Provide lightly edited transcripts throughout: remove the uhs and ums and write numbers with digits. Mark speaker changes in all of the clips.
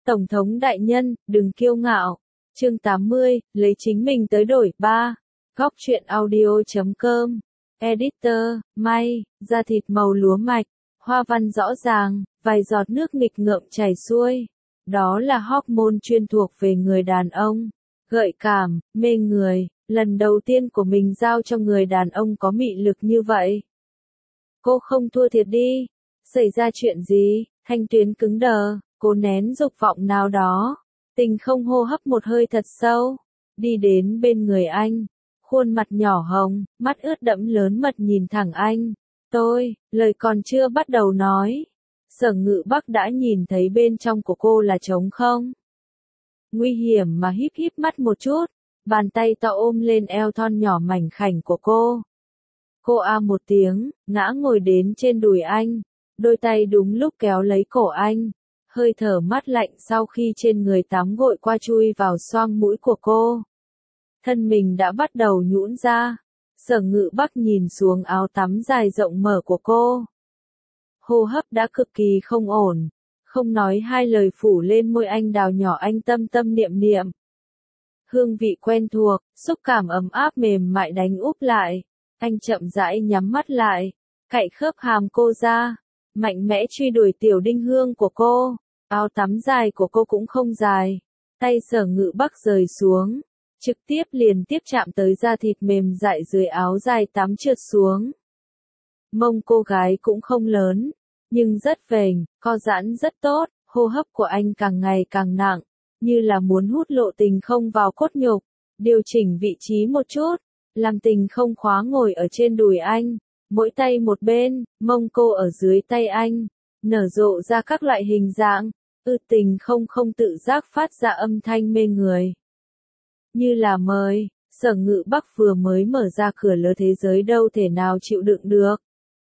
Speaker 1: Tổng thống đại nhân, đừng kiêu ngạo. Chương 80, lấy chính mình tới đổi. 3. Góc truyện audio.com. Editor, may, da thịt màu lúa mạch, hoa văn rõ ràng, vài giọt nước nghịch ngợm chảy xuôi. Đó là hormone chuyên thuộc về người đàn ông. Gợi cảm, mê người, lần đầu tiên của mình giao cho người đàn ông có mị lực như vậy. Cô không thua thiệt đi. Xảy ra chuyện gì? Thanh Tuyến cứng đờ, cô nén dục vọng nào đó. Tình không hô hấp một hơi thật sâu. Đi đến bên người anh. Khuôn mặt nhỏ hồng, mắt ướt đẫm lớn mật nhìn thẳng anh. Lời còn chưa bắt đầu nói. Sở Ngự Bắc đã nhìn thấy bên trong của cô là trống không. Nguy hiểm mà híp híp mắt một chút. Bàn tay to ôm lên eo thon nhỏ mảnh khảnh của cô. Cô a một tiếng, ngã ngồi đến trên đùi anh. Đôi tay đúng lúc kéo lấy cổ anh. Hơi thở mát lạnh sau khi trên người tắm gội qua chui vào xoang mũi của cô. Thân mình đã bắt đầu nhũn ra. Sở Ngự Bắc nhìn xuống áo tắm dài rộng mở của cô. Hô hấp đã cực kỳ không ổn. Không nói hai lời phủ lên môi anh đào nhỏ anh tâm tâm niệm niệm. Hương vị quen thuộc, xúc cảm ấm áp mềm mại đánh úp lại. Anh chậm rãi nhắm mắt lại. Cạy khớp hàm cô ra. Mạnh mẽ truy đuổi tiểu đinh hương của cô. Áo tắm dài của cô cũng không dài. Tay Sở Ngự Bắc rời xuống. Trực tiếp liền tiếp chạm tới da thịt mềm dại dưới áo dài tắm trượt xuống. Mông cô gái cũng không lớn, nhưng rất vềnh, co giãn rất tốt, hô hấp của anh càng ngày càng nặng, như là muốn hút lộ tình không vào cốt nhục. Điều chỉnh vị trí một chút, làm tình không khóa ngồi ở trên đùi anh, mỗi tay một bên, mông cô ở dưới tay anh, nở rộ ra các loại hình dạng, tình không tự giác phát ra âm thanh mê người. Như là mời, Sở Ngự Bắc vừa mới mở ra cửa lớn thế giới đâu thể nào chịu đựng được.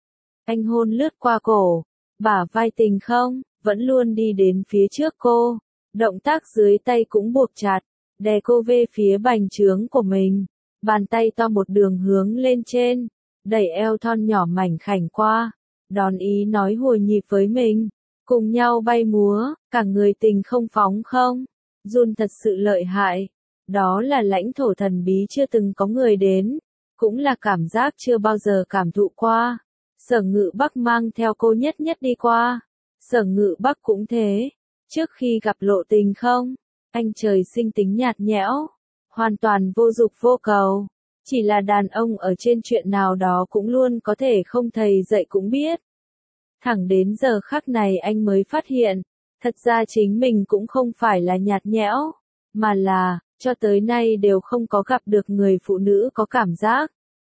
Speaker 1: Anh hôn lướt qua cổ, bả vai tình không, vẫn luôn đi đến phía trước cô. Động tác dưới tay cũng buộc chặt, đè cô về phía bành trướng của mình. Bàn tay to một đường hướng lên trên, đẩy eo thon nhỏ mảnh khảnh qua. Đón ý nói hồi nhịp với mình, cùng nhau bay múa, cả người tình không phóng không. Run thật sự lợi hại. Đó là lãnh thổ thần bí chưa từng có người đến, cũng là cảm giác chưa bao giờ cảm thụ qua. Sở Ngự Bắc mang theo cô nhất đi qua. Sở Ngự Bắc cũng thế. Trước khi gặp lộ tình không, anh trời sinh tính nhạt nhẽo, hoàn toàn vô dục vô cầu. Chỉ là đàn ông ở trên chuyện nào đó cũng luôn có thể không thầy dạy cũng biết. Thẳng đến giờ khắc này anh mới phát hiện, thật ra chính mình cũng không phải là nhạt nhẽo, mà là, cho tới nay đều không có gặp được người phụ nữ có cảm giác.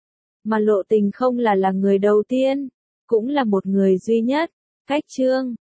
Speaker 1: Mà lộ tình không là người đầu tiên, cũng là một người duy nhất. Cách chương